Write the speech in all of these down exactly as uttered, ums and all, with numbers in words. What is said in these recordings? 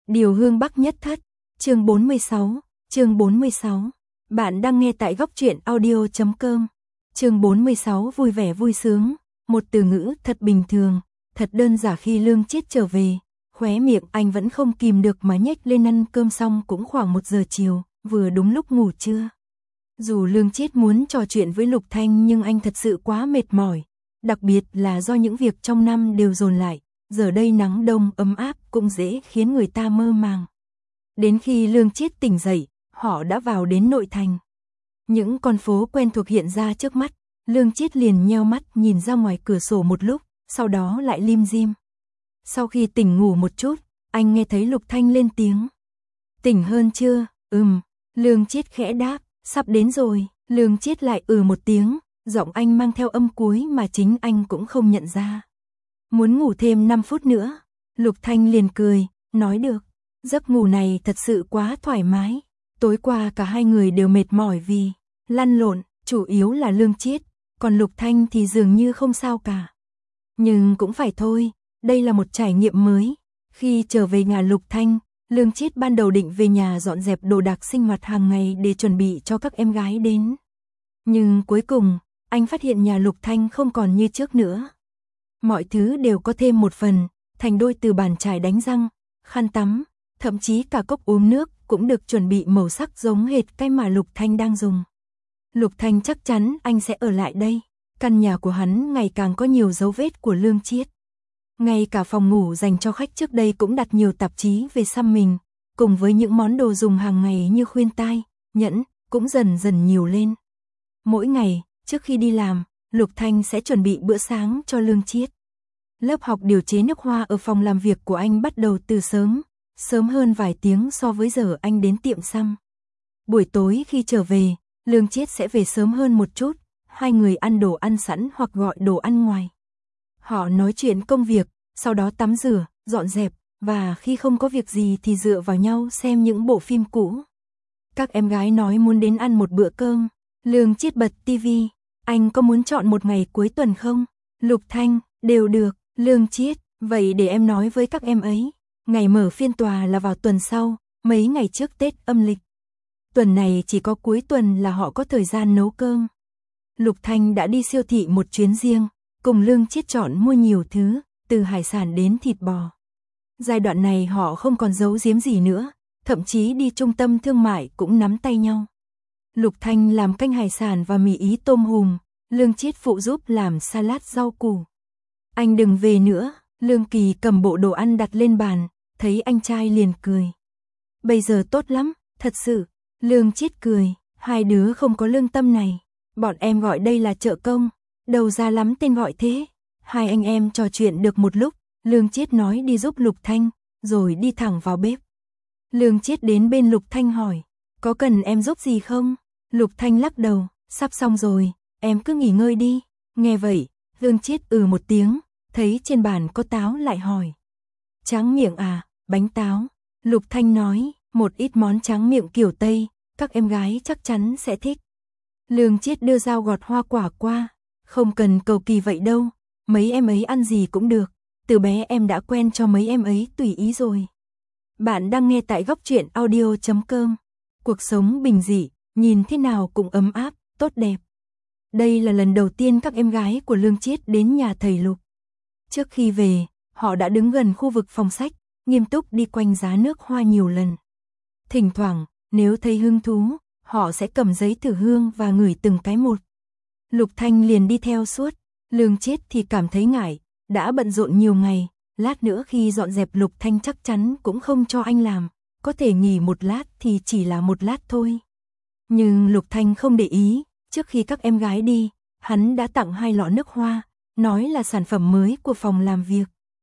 Điều hương Bắc nhất thất, chương bốn mươi sáu, chương bốn mươi sáu. Bạn đang nghe tại góc truyện audio chấm com. Chương bốn mươi sáu vui vẻ vui sướng, một từ ngữ thật bình thường, thật đơn giản. Khi Lương Chiết trở về, khóe miệng anh vẫn không kìm được mà nhếch lên. Ăn cơm xong cũng khoảng một giờ chiều, vừa đúng lúc ngủ trưa. Dù Lương Chiết muốn trò chuyện với Lục Thanh nhưng anh thật sự quá mệt mỏi, đặc biệt là do những việc trong năm đều dồn lại, giờ đây nắng đông ấm áp cũng dễ khiến người ta mơ màng. Đến khi Lương Chiết tỉnh dậy, họ đã vào đến nội thành. Những con phố quen thuộc hiện ra trước mắt, Lương Chiết liền nheo mắt nhìn ra ngoài cửa sổ một lúc, sau đó lại lim dim. Sau khi tỉnh ngủ một chút, anh nghe thấy Lục Thanh lên tiếng. Tỉnh hơn chưa? Ừm, Lương Chiết khẽ đáp, sắp đến rồi. Lương Chiết lại ừ một tiếng, giọng anh mang theo âm cuối mà chính anh cũng không nhận ra. Muốn ngủ thêm năm phút nữa. Lục Thanh liền cười, nói được. Giấc ngủ này thật sự quá thoải mái. Tối qua cả hai người đều mệt mỏi vì lăn lộn, chủ yếu là Lương Chiết, còn Lục Thanh thì dường như không sao cả. Nhưng cũng phải thôi, đây là một trải nghiệm mới. Khi trở về nhà Lục Thanh, Lương Chiết ban đầu định về nhà dọn dẹp đồ đạc sinh hoạt hàng ngày để chuẩn bị cho các em gái đến. Nhưng cuối cùng, anh phát hiện nhà Lục Thanh không còn như trước nữa. Mọi thứ đều có thêm một phần, thành đôi từ bàn chải đánh răng, khăn tắm, thậm chí cả cốc uống nước cũng được chuẩn bị màu sắc giống hệt cái mà Lục Thanh đang dùng. Lục Thanh chắc chắn anh sẽ ở lại đây. Căn nhà của hắn ngày càng có nhiều dấu vết của Lương Chiết. Ngay cả phòng ngủ dành cho khách trước đây cũng đặt nhiều tạp chí về xăm mình, cùng với những món đồ dùng hàng ngày như khuyên tai, nhẫn, cũng dần dần nhiều lên. Mỗi ngày, trước khi đi làm, Lục Thanh sẽ chuẩn bị bữa sáng cho Lương Chiết. Lớp học điều chế nước hoa ở phòng làm việc của anh bắt đầu từ sớm, sớm hơn vài tiếng so với giờ anh đến tiệm xăm. Buổi tối khi trở về, Lương Chiết sẽ về sớm hơn một chút, hai người ăn đồ ăn sẵn hoặc gọi đồ ăn ngoài. Họ nói chuyện công việc, sau đó tắm rửa, dọn dẹp, và khi không có việc gì thì dựa vào nhau xem những bộ phim cũ. Các em gái nói muốn đến ăn một bữa cơm. Lương Chiết bật tivi, anh có muốn chọn một ngày cuối tuần không? Lục Thanh, đều được. Lương Chiết, vậy để em nói với các em ấy. Ngày mở phiên tòa là vào tuần sau, mấy ngày trước Tết âm lịch. Tuần này chỉ có cuối tuần là họ có thời gian nấu cơm. Lục Thanh đã đi siêu thị một chuyến riêng, cùng Lương Chiết chọn mua nhiều thứ, từ hải sản đến thịt bò. Giai đoạn này họ không còn giấu giếm gì nữa, thậm chí đi trung tâm thương mại cũng nắm tay nhau. Lục Thanh làm canh hải sản và mì ý tôm hùm, Lương Chiết phụ giúp làm salad rau củ. Anh đừng về nữa. Lương Kỳ cầm bộ đồ ăn đặt lên bàn, thấy anh trai liền cười. Bây giờ tốt lắm, thật sự. Lương Chiết cười, hai đứa không có lương tâm này. Bọn em gọi đây là trợ công, đầu ra lắm tên gọi thế. Hai anh em trò chuyện được một lúc, Lương Chiết nói đi giúp Lục Thanh, rồi đi thẳng vào bếp. Lương Chiết đến bên Lục Thanh hỏi, có cần em giúp gì không? Lục Thanh lắc đầu, sắp xong rồi, em cứ nghỉ ngơi đi. Nghe vậy, Lương Chiết ừ một tiếng, thấy trên bàn có táo lại hỏi. Tráng miệng à, bánh táo. Lục Thanh nói, một ít món tráng miệng kiểu Tây, các em gái chắc chắn sẽ thích. Lương Chiết đưa dao gọt hoa quả qua, không cần cầu kỳ vậy đâu, mấy em ấy ăn gì cũng được, từ bé em đã quen cho mấy em ấy tùy ý rồi. Bạn đang nghe tại góc truyện audio chấm com. Cuộc sống bình dị, nhìn thế nào cũng ấm áp, tốt đẹp. Đây là lần đầu tiên các em gái của Lương Chiết đến nhà thầy Lục. Trước khi về, họ đã đứng gần khu vực phòng sách, nghiêm túc đi quanh giá nước hoa nhiều lần. Thỉnh thoảng, nếu thấy hứng thú, họ sẽ cầm giấy thử hương và ngửi từng cái một. Lục Thanh liền đi theo suốt, Lương Chiết thì cảm thấy ngại, đã bận rộn nhiều ngày, lát nữa khi dọn dẹp Lục Thanh chắc chắn cũng không cho anh làm, có thể nghỉ một lát thì chỉ là một lát thôi. Nhưng Lục Thanh không để ý, trước khi các em gái đi, hắn đã tặng hai lọ nước hoa, nói là sản phẩm mới của phòng làm việc.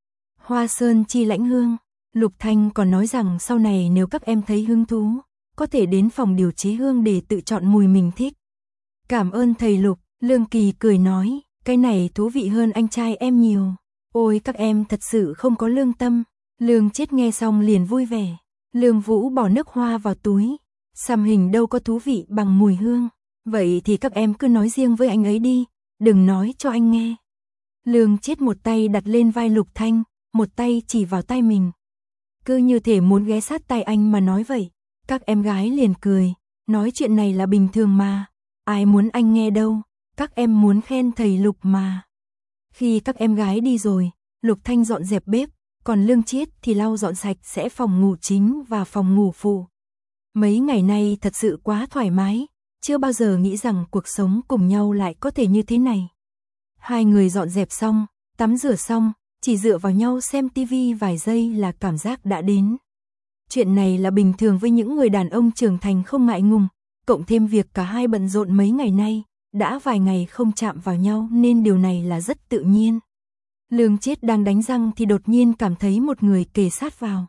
Hoa sơn chi lãnh hương. Lục Thanh còn nói rằng sau này nếu các em thấy hứng thú, có thể đến phòng điều chế hương để tự chọn mùi mình thích. Cảm ơn thầy Lục. Lương Kỳ cười nói, cái này thú vị hơn anh trai em nhiều. Ôi các em thật sự không có lương tâm. Lương Chiết nghe xong liền vui vẻ. Lương Vũ bỏ nước hoa vào túi. Xăm hình đâu có thú vị bằng mùi hương. Vậy thì các em cứ nói riêng với anh ấy đi, đừng nói cho anh nghe. Lương Chiết một tay đặt lên vai Lục Thanh, một tay chỉ vào tay mình. cứ như thể muốn ghé sát tai anh mà nói vậy. Các em gái liền cười, nói chuyện này là bình thường mà, ai muốn anh nghe đâu, các em muốn khen thầy Lục mà. Khi các em gái đi rồi, Lục Thanh dọn dẹp bếp, còn Lương Chiết thì lau dọn sạch sẽ phòng ngủ chính và phòng ngủ phụ. Mấy ngày nay thật sự quá thoải mái, chưa bao giờ nghĩ rằng cuộc sống cùng nhau lại có thể như thế này. Hai người dọn dẹp xong, tắm rửa xong, chỉ dựa vào nhau xem tivi vài giây là cảm giác đã đến. Chuyện này là bình thường với những người đàn ông trưởng thành không ngại ngùng, cộng thêm việc cả hai bận rộn mấy ngày nay, đã vài ngày không chạm vào nhau nên điều này là rất tự nhiên. Lương Chiết đang đánh răng thì đột nhiên cảm thấy một người kề sát vào.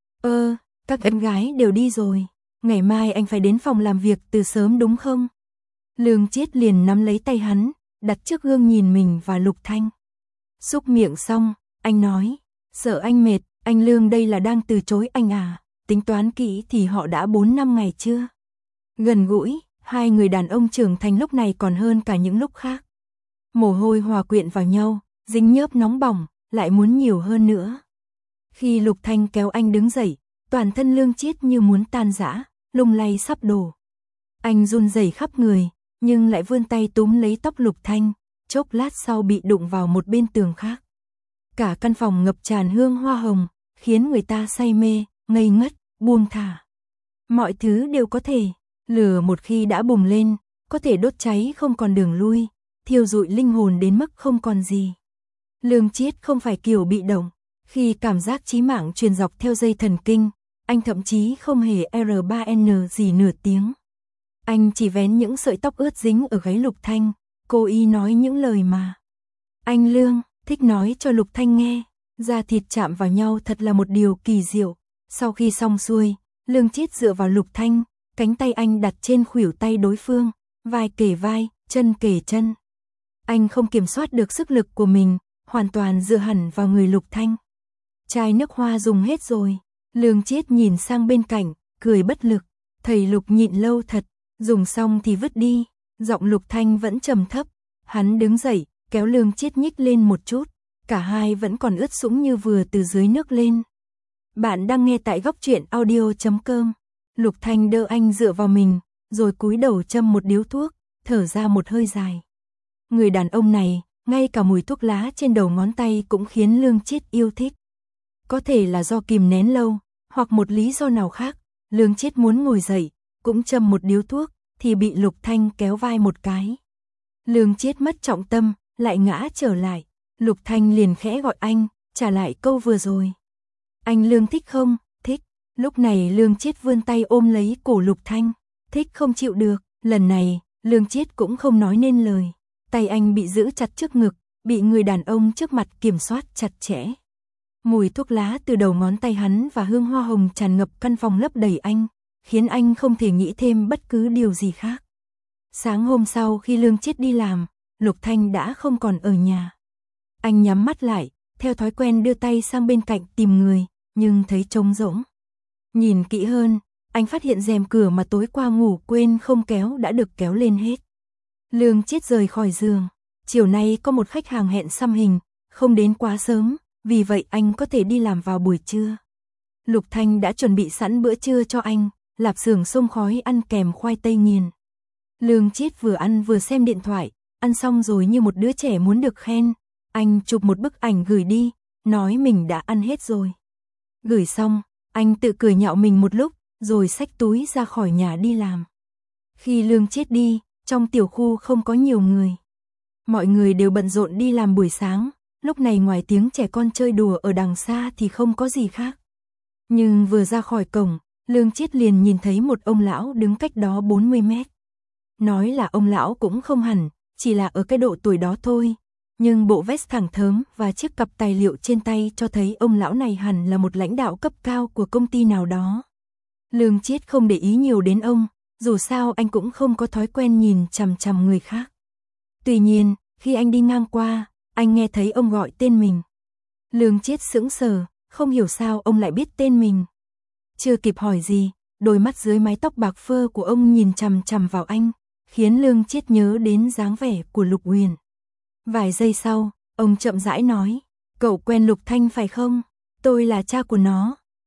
Ơ, các em gái đều đi rồi, ngày mai anh phải đến phòng làm việc từ sớm đúng không? Lương Chiết liền nắm lấy tay hắn, đặt trước gương nhìn mình và Lục Thanh. Xúc miệng xong, anh nói, sợ anh mệt, anh Lương đây là đang từ chối anh à, tính toán kỹ thì họ đã bốn năm ngày chưa? Gần gũi, hai người đàn ông trưởng thành lúc này còn hơn cả những lúc khác. Mồ hôi hòa quyện vào nhau, dính nhớp nóng bỏng, lại muốn nhiều hơn nữa. Khi Lục Thanh kéo anh đứng dậy, toàn thân Lương Chiết như muốn tan rã, lung lay sắp đổ. Anh run rẩy khắp người, nhưng lại vươn tay túm lấy tóc Lục Thanh, chốc lát sau bị đụng vào một bên tường khác. Cả căn phòng ngập tràn hương hoa hồng, khiến người ta say mê, ngây ngất, buông thả. Mọi thứ đều có thể, lửa một khi đã bùng lên, có thể đốt cháy không còn đường lui, thiêu rụi linh hồn đến mức không còn gì. Lương Chiết không phải kiểu bị động, khi cảm giác chí mạng truyền dọc theo dây thần kinh, anh thậm chí không hề R ba N gì nửa tiếng. Anh chỉ vén những sợi tóc ướt dính ở gáy Lục Thanh, cố ý nói những lời mà anh Lương thích nói cho Lục Thanh nghe. Da thịt chạm vào nhau thật là một điều kỳ diệu. Sau khi xong xuôi, Lương Chiết dựa vào Lục Thanh, cánh tay anh đặt trên khuỷu tay đối phương, vai kề vai, chân kề chân. Anh không kiểm soát được sức lực của mình, hoàn toàn dựa hẳn vào người Lục Thanh. Chai nước hoa dùng hết rồi, Lương Chiết nhìn sang bên cạnh, cười bất lực. Thầy Lục nhịn lâu thật, dùng xong thì vứt đi. Giọng Lục Thanh vẫn trầm thấp, hắn đứng dậy, kéo Lương Chiết nhích lên một chút, cả hai vẫn còn ướt sũng như vừa từ dưới nước lên. Bạn đang nghe tại góc truyện audio chấm com. Lục Thanh đỡ anh dựa vào mình, rồi cúi đầu châm một điếu thuốc, thở ra một hơi dài. Người đàn ông này, ngay cả mùi thuốc lá trên đầu ngón tay cũng khiến Lương Chiết yêu thích. Có thể là do kìm nén lâu, hoặc một lý do nào khác, Lương Chiết muốn ngồi dậy, cũng châm một điếu thuốc, thì bị Lục Thanh kéo vai một cái. Lương Chiết mất trọng tâm, lại ngã trở lại. Lục Thanh liền khẽ gọi anh, trả lại câu vừa rồi. Anh Lương thích không? Thích. Lúc này Lương Chiết vươn tay ôm lấy cổ Lục Thanh. Thích không chịu được. Lần này, Lương Chiết cũng không nói nên lời. Tay anh bị giữ chặt trước ngực, bị người đàn ông trước mặt kiểm soát chặt chẽ. Mùi thuốc lá từ đầu ngón tay hắn và hương hoa hồng tràn ngập căn phòng lấp đầy anh, khiến anh không thể nghĩ thêm bất cứ điều gì khác. Sáng hôm sau khi Lương Chiết đi làm, Lục Thanh đã không còn ở nhà. Anh nhắm mắt lại, theo thói quen đưa tay sang bên cạnh tìm người, nhưng thấy trống rỗng. Nhìn kỹ hơn, anh phát hiện rèm cửa mà tối qua ngủ quên không kéo đã được kéo lên hết. Lương Chiết rời khỏi giường. Chiều nay có một khách hàng hẹn xăm hình, không đến quá sớm, vì vậy anh có thể đi làm vào buổi trưa. Lục Thanh đã chuẩn bị sẵn bữa trưa cho anh, lạp xưởng xông khói ăn kèm khoai tây nghiền. Lương Chiết vừa ăn vừa xem điện thoại, ăn xong rồi như một đứa trẻ muốn được khen. Anh chụp một bức ảnh gửi đi, nói mình đã ăn hết rồi. Gửi xong, anh tự cười nhạo mình một lúc, rồi xách túi ra khỏi nhà đi làm. Khi Lương Chiết đi, trong tiểu khu không có nhiều người. Mọi người đều bận rộn đi làm buổi sáng, lúc này ngoài tiếng trẻ con chơi đùa ở đằng xa thì không có gì khác. Nhưng vừa ra khỏi cổng, Lương Chiết liền nhìn thấy một ông lão đứng cách đó bốn mươi mét. Nói là ông lão cũng không hẳn, chỉ là ở cái độ tuổi đó thôi. Nhưng bộ vest thẳng thớm và chiếc cặp tài liệu trên tay cho thấy ông lão này hẳn là một lãnh đạo cấp cao của công ty nào đó. Lương Chiết không để ý nhiều đến ông, dù sao anh cũng không có thói quen nhìn chằm chằm người khác. Tuy nhiên, khi anh đi ngang qua, anh nghe thấy ông gọi tên mình. Lương Chiết sững sờ, không hiểu sao ông lại biết tên mình. Chưa kịp hỏi gì, đôi mắt dưới mái tóc bạc phơ của ông nhìn chằm chằm vào anh, khiến Lương Chiết nhớ đến dáng vẻ của Lục Huyền. Vài giây sau, ông chậm rãi nói, cậu quen Lục Thanh phải không? Tôi là cha của nó.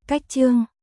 Cách chương